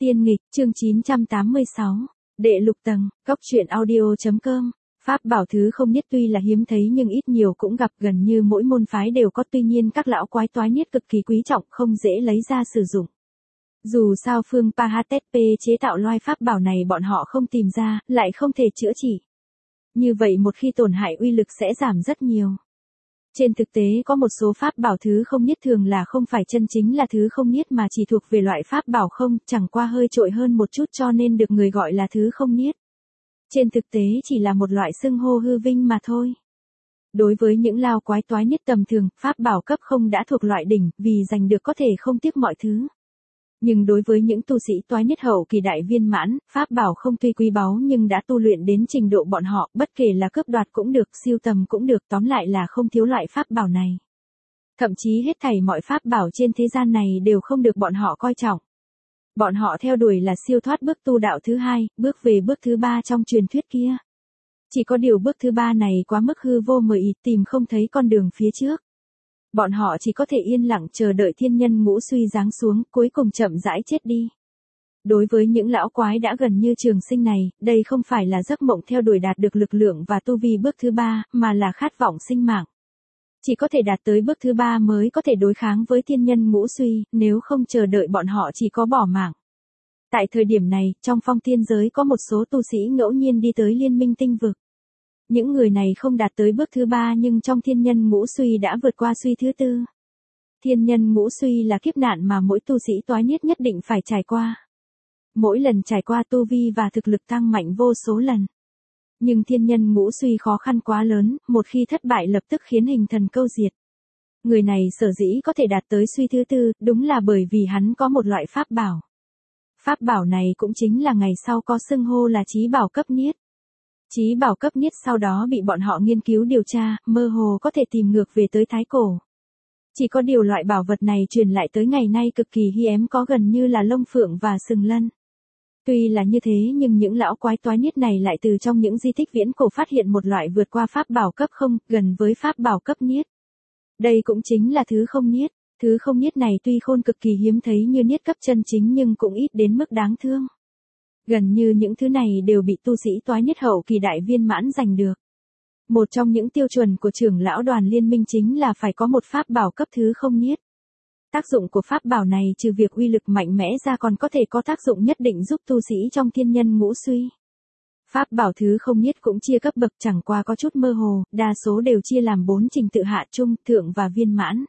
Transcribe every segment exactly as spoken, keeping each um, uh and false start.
Tiên nghịch, chương chín trăm tám mươi sáu, đệ lục tầng, góc truyện audio.com. Pháp bảo thứ không nhất tuy là hiếm thấy nhưng ít nhiều cũng gặp, gần như mỗi môn phái đều có, tuy nhiên các lão quái toái niết cực kỳ quý trọng, không dễ lấy ra sử dụng. Dù sao phương Pahatepe chế tạo loài pháp bảo này bọn họ không tìm ra, lại không thể chữa trị. Như vậy một khi tổn hại uy lực sẽ giảm rất nhiều. Trên thực tế có một số pháp bảo thứ không niết thường là không phải chân chính là thứ không niết mà chỉ thuộc về loại pháp bảo không, chẳng qua hơi trội hơn một chút cho nên được người gọi là thứ không niết. Trên thực tế chỉ là một loại xưng hô hư vinh mà thôi. Đối với những lao quái toái niết tầm thường, pháp bảo cấp không đã thuộc loại đỉnh, vì giành được có thể không tiếc mọi thứ. Nhưng đối với những tu sĩ toái niết hậu kỳ đại viên mãn, pháp bảo không tuy quý báu nhưng đã tu luyện đến trình độ bọn họ, bất kể là cướp đoạt cũng được, siêu tầm cũng được, tóm lại là không thiếu loại pháp bảo này. Thậm chí hết thảy mọi pháp bảo trên thế gian này đều không được bọn họ coi trọng. Bọn họ theo đuổi là siêu thoát bước tu đạo thứ hai, bước về bước thứ ba trong truyền thuyết kia. Chỉ có điều bước thứ ba này quá mức hư vô mờ ịt, tìm không thấy con đường phía trước. Bọn họ chỉ có thể yên lặng chờ đợi thiên nhân ngũ suy giáng xuống, cuối cùng chậm rãi chết đi. Đối với những lão quái đã gần như trường sinh này, đây không phải là giấc mộng theo đuổi đạt được lực lượng và tu vi bước thứ ba, mà là khát vọng sinh mạng. Chỉ có thể đạt tới bước thứ ba mới có thể đối kháng với thiên nhân ngũ suy, nếu không chờ đợi bọn họ chỉ có bỏ mạng. Tại thời điểm này, trong phong thiên giới có một số tu sĩ ngẫu nhiên đi tới liên minh tinh vực. Những người này không đạt tới bước thứ ba nhưng trong thiên nhân ngũ suy đã vượt qua suy thứ tư. Thiên nhân ngũ suy là kiếp nạn mà mỗi tu sĩ toái niết nhất định phải trải qua. Mỗi lần trải qua tu vi và thực lực tăng mạnh vô số lần. Nhưng thiên nhân ngũ suy khó khăn quá lớn, một khi thất bại lập tức khiến hình thần câu diệt. Người này sở dĩ có thể đạt tới suy thứ tư, đúng là bởi vì hắn có một loại pháp bảo. Pháp bảo này cũng chính là ngày sau có xưng hô là chí bảo cấp niết. Chí bảo cấp niết sau đó bị bọn họ nghiên cứu điều tra, mơ hồ có thể tìm ngược về tới thái cổ. Chỉ có điều loại bảo vật này truyền lại tới ngày nay cực kỳ hiếm, có gần như là lông phượng và sừng lân. Tuy là như thế nhưng những lão quái toái niết này lại từ trong những di tích viễn cổ phát hiện một loại vượt qua pháp bảo cấp không, gần với pháp bảo cấp niết. Đây cũng chính là thứ không niết. Thứ không niết này tuy khôn cực kỳ hiếm thấy như niết cấp chân chính nhưng cũng ít đến mức đáng thương. Gần như những thứ này đều bị tu sĩ toái niết hậu kỳ đại viên mãn giành được. Một trong những tiêu chuẩn của trưởng lão đoàn liên minh chính là phải có một pháp bảo cấp thứ không niết. Tác dụng của pháp bảo này trừ việc uy lực mạnh mẽ ra còn có thể có tác dụng nhất định giúp tu sĩ trong thiên nhân ngũ suy. Pháp bảo thứ không niết cũng chia cấp bậc, chẳng qua có chút mơ hồ, đa số đều chia làm bốn trình tự: hạ, trung, thượng và viên mãn.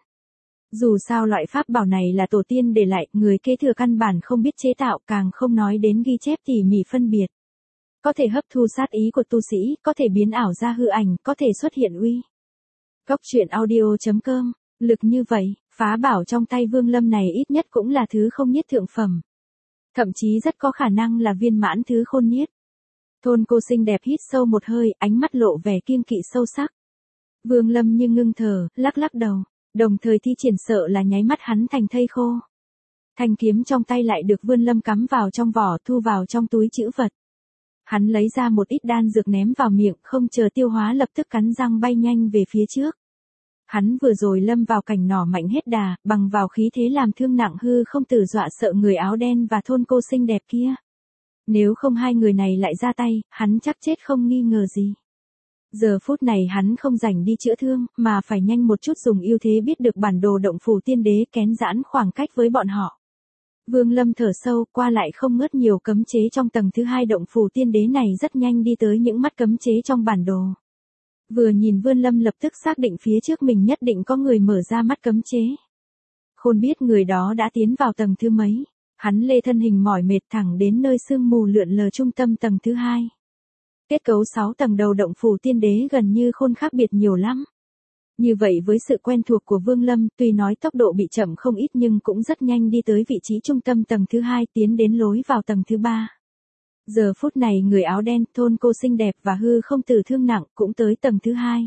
Dù sao loại pháp bảo này là tổ tiên để lại, người kế thừa căn bản không biết chế tạo, càng không nói đến ghi chép tỉ mỉ phân biệt. Có thể hấp thu sát ý của tu sĩ, có thể biến ảo ra hư ảnh, có thể xuất hiện uy. Góc truyện audio.com, lực như vậy, phá bảo trong tay Vương Lâm này ít nhất cũng là thứ không niết thượng phẩm. Thậm chí rất có khả năng là viên mãn thứ khôn niết. Thôn cô xinh đẹp hít sâu một hơi, ánh mắt lộ vẻ kiêng kỵ sâu sắc. Vương Lâm như ngưng thở, lắc lắc đầu. Đồng thời thi triển sợ là nháy mắt hắn thành thây khô. Thanh kiếm trong tay lại được Vương Lâm cắm vào trong vỏ, thu vào trong túi trữ vật. Hắn lấy ra một ít đan dược ném vào miệng, không chờ tiêu hóa lập tức cắn răng bay nhanh về phía trước. Hắn vừa rồi lâm vào cảnh nỏ mạnh hết đà, bằng vào khí thế làm thương nặng hư không tử dọa sợ người áo đen và thôn cô xinh đẹp kia. Nếu không hai người này lại ra tay, hắn chắc chết không nghi ngờ gì. Giờ phút này hắn không rảnh đi chữa thương, mà phải nhanh một chút dùng ưu thế biết được bản đồ động phủ tiên đế, kén giãn khoảng cách với bọn họ. Vương Lâm thở sâu, qua lại không ngớt nhiều cấm chế trong tầng thứ hai động phủ tiên đế này, rất nhanh đi tới những mắt cấm chế trong bản đồ. Vừa nhìn Vương Lâm lập tức xác định phía trước mình nhất định có người mở ra mắt cấm chế. Khôn biết người đó đã tiến vào tầng thứ mấy. Hắn lê thân hình mỏi mệt thẳng đến nơi sương mù lượn lờ trung tâm tầng thứ hai. Kết cấu sáu tầng đầu động phủ tiên đế gần như khôn khác biệt nhiều lắm. Như vậy với sự quen thuộc của Vương Lâm, tuy nói tốc độ bị chậm không ít nhưng cũng rất nhanh đi tới vị trí trung tâm tầng thứ hai, tiến đến lối vào tầng thứ ba. Giờ phút này người áo đen, thôn cô xinh đẹp và hư không tử thương nặng cũng tới tầng thứ hai.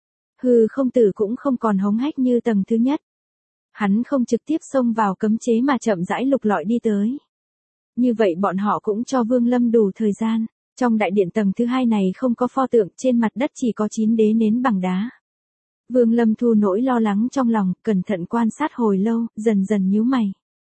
Hư không tử cũng không còn hống hách như tầng thứ nhất. Hắn không trực tiếp xông vào cấm chế mà chậm rãi lục lọi đi tới. Như vậy bọn họ cũng cho Vương Lâm đủ thời gian. Trong đại điện tầng thứ hai này không có pho tượng, trên mặt đất chỉ có chín đế nến bằng đá. Vương Lâm thu nỗi lo lắng trong lòng, cẩn thận quan sát hồi lâu, dần dần nhíu mày.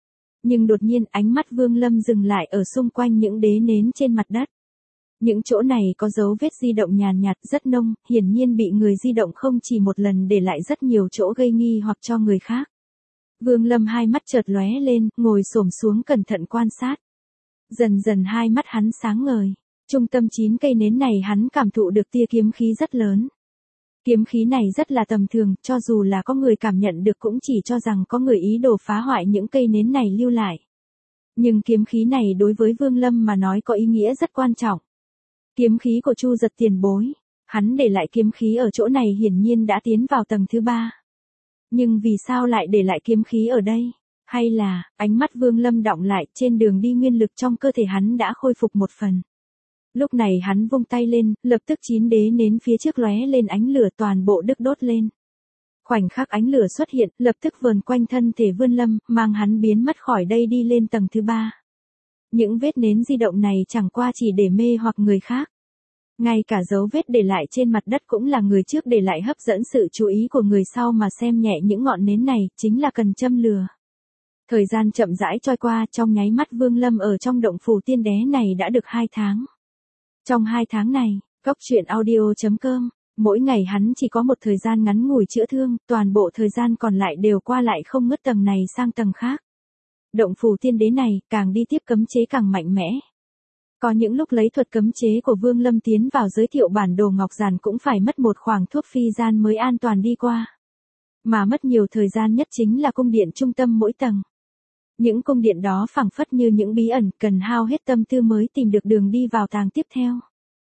Nhưng đột nhiên ánh mắt Vương Lâm dừng lại ở xung quanh những đế nến trên mặt đất. Những chỗ này có dấu vết di động nhàn nhạt rất nông, hiển nhiên bị người di động không chỉ một lần để lại rất nhiều chỗ gây nghi hoặc cho người khác. Vương Lâm hai mắt chợt lóe lên, ngồi xổm xuống cẩn thận quan sát. Dần dần hai mắt hắn sáng ngời. Trung tâm chín cây nến này hắn cảm thụ được tia kiếm khí rất lớn. Kiếm khí này rất là tầm thường, cho dù là có người cảm nhận được cũng chỉ cho rằng có người ý đồ phá hoại những cây nến này lưu lại. Nhưng kiếm khí này đối với Vương Lâm mà nói có ý nghĩa rất quan trọng. Kiếm khí của Chu Giật tiền bối, hắn để lại kiếm khí ở chỗ này hiển nhiên đã tiến vào tầng thứ ba. Nhưng vì sao lại để lại kiếm khí ở đây? Hay là, ánh mắt Vương Lâm đọng lại, trên đường đi nguyên lực trong cơ thể hắn đã khôi phục một phần. Lúc này hắn vung tay lên, lập tức chín đế nến phía trước lóe lên ánh lửa toàn bộ đứt đốt lên. Khoảnh khắc ánh lửa xuất hiện, lập tức vờn quanh thân thể Vương Lâm, mang hắn biến mất khỏi đây đi lên tầng thứ ba. Những vết nến di động này chẳng qua chỉ để mê hoặc người khác. Ngay cả dấu vết để lại trên mặt đất cũng là người trước để lại hấp dẫn sự chú ý của người sau mà xem nhẹ những ngọn nến này, chính là cần châm lừa. Thời gian chậm rãi trôi qua, trong nháy mắt Vương Lâm ở trong động phủ tiên đế này đã được hai tháng. Trong hai tháng này, Cốc Truyện Audio chấm com, mỗi ngày hắn chỉ có một thời gian ngắn ngủi chữa thương, toàn bộ thời gian còn lại đều qua lại không ngớt tầng này sang tầng khác. Động phủ tiên đế này, càng đi tiếp cấm chế càng mạnh mẽ. Có những lúc lấy thuật cấm chế của Vương Lâm tiến vào giới thiệu bản đồ ngọc giản cũng phải mất một khoảng thuốc phi gian mới an toàn đi qua. Mà mất nhiều thời gian nhất chính là cung điện trung tâm mỗi tầng. Những cung điện đó phảng phất như những bí ẩn, cần hao hết tâm tư mới tìm được đường đi vào tàng tiếp theo.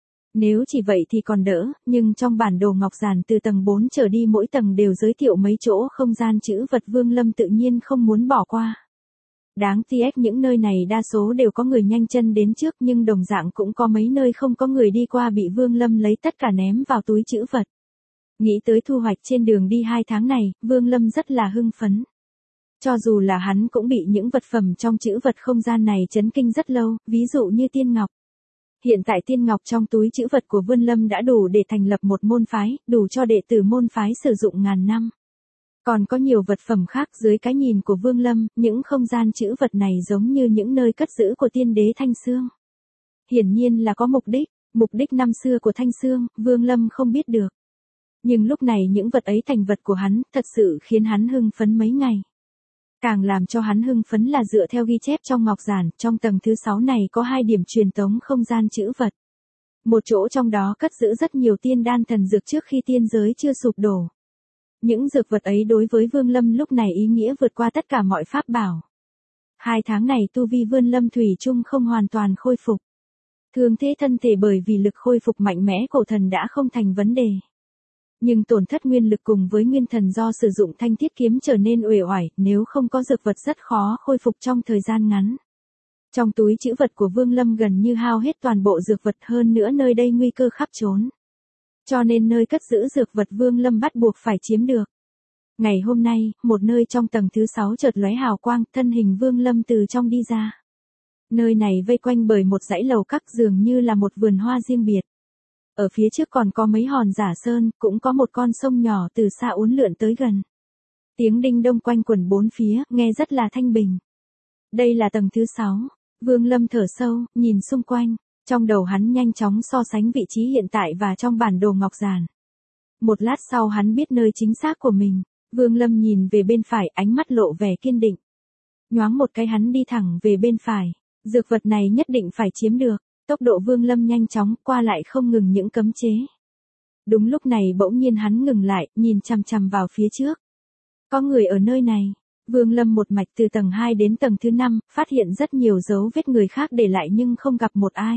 Nếu chỉ vậy thì còn đỡ, nhưng trong bản đồ ngọc giản từ tầng bốn trở đi mỗi tầng đều giới thiệu mấy chỗ không gian chữ vật Vương Lâm tự nhiên không muốn bỏ qua. Đáng tiếc những nơi này đa số đều có người nhanh chân đến trước nhưng đồng dạng cũng có mấy nơi không có người đi qua bị Vương Lâm lấy tất cả ném vào túi chữ vật. Nghĩ tới thu hoạch trên đường đi hai tháng này, Vương Lâm rất là hưng phấn. Cho dù là hắn cũng bị những vật phẩm trong chữ vật không gian này chấn kinh rất lâu, ví dụ như tiên ngọc. Hiện tại tiên ngọc trong túi chữ vật của Vương Lâm đã đủ để thành lập một môn phái, đủ cho đệ tử môn phái sử dụng ngàn năm. Còn có nhiều vật phẩm khác dưới cái nhìn của Vương Lâm, những không gian chữ vật này giống như những nơi cất giữ của tiên đế Thanh Xương. Hiển nhiên là có mục đích, mục đích năm xưa của Thanh Xương, Vương Lâm không biết được. Nhưng lúc này những vật ấy thành vật của hắn, thật sự khiến hắn hưng phấn mấy ngày. Càng làm cho hắn hưng phấn là dựa theo ghi chép trong ngọc giản, trong tầng thứ sáu này có hai điểm truyền tống không gian chữ vật. Một chỗ trong đó cất giữ rất nhiều tiên đan thần dược trước khi tiên giới chưa sụp đổ. Những dược vật ấy đối với Vương Lâm lúc này ý nghĩa vượt qua tất cả mọi pháp bảo. Hai tháng này tu vi Vương Lâm thủy chung không hoàn toàn khôi phục. Thương thế thân thể bởi vì lực khôi phục mạnh mẽ cổ thần đã không thành vấn đề. Nhưng tổn thất nguyên lực cùng với nguyên thần do sử dụng thanh thiết kiếm trở nên uể oải, nếu không có dược vật rất khó khôi phục trong thời gian ngắn. Trong túi trữ vật của Vương Lâm gần như hao hết toàn bộ dược vật, hơn nữa nơi đây nguy cơ khắp trốn. Cho nên nơi cất giữ dược vật Vương Lâm bắt buộc phải chiếm được. Ngày hôm nay, một nơi trong tầng thứ sáu chợt lóe hào quang, thân hình Vương Lâm từ trong đi ra. Nơi này vây quanh bởi một dãy lầu các dường như là một vườn hoa riêng biệt. Ở phía trước còn có mấy hòn giả sơn, cũng có một con sông nhỏ từ xa uốn lượn tới gần. Tiếng đinh đông quanh quẩn bốn phía, nghe rất là thanh bình. Đây là tầng thứ sáu. Vương Lâm thở sâu, nhìn xung quanh. Trong đầu hắn nhanh chóng so sánh vị trí hiện tại và trong bản đồ ngọc giản. Một lát sau hắn biết nơi chính xác của mình. Vương Lâm nhìn về bên phải, ánh mắt lộ vẻ kiên định. Nhoáng một cái hắn đi thẳng về bên phải. Dược vật này nhất định phải chiếm được. Tốc độ Vương Lâm nhanh chóng, qua lại không ngừng những cấm chế. Đúng lúc này bỗng nhiên hắn ngừng lại, nhìn chằm chằm vào phía trước. Có người ở nơi này. Vương Lâm một mạch từ tầng hai đến tầng thứ năm, phát hiện rất nhiều dấu vết người khác để lại nhưng không gặp một ai.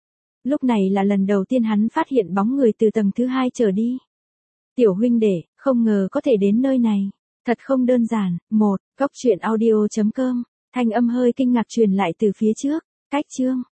Lúc này là lần đầu tiên hắn phát hiện bóng người từ tầng thứ hai trở đi. Tiểu huynh đệ, không ngờ có thể đến nơi này. Thật không đơn giản. Một, Cốc Truyện Audio chấm com. Thanh âm hơi kinh ngạc truyền lại từ phía trước. Cách chương.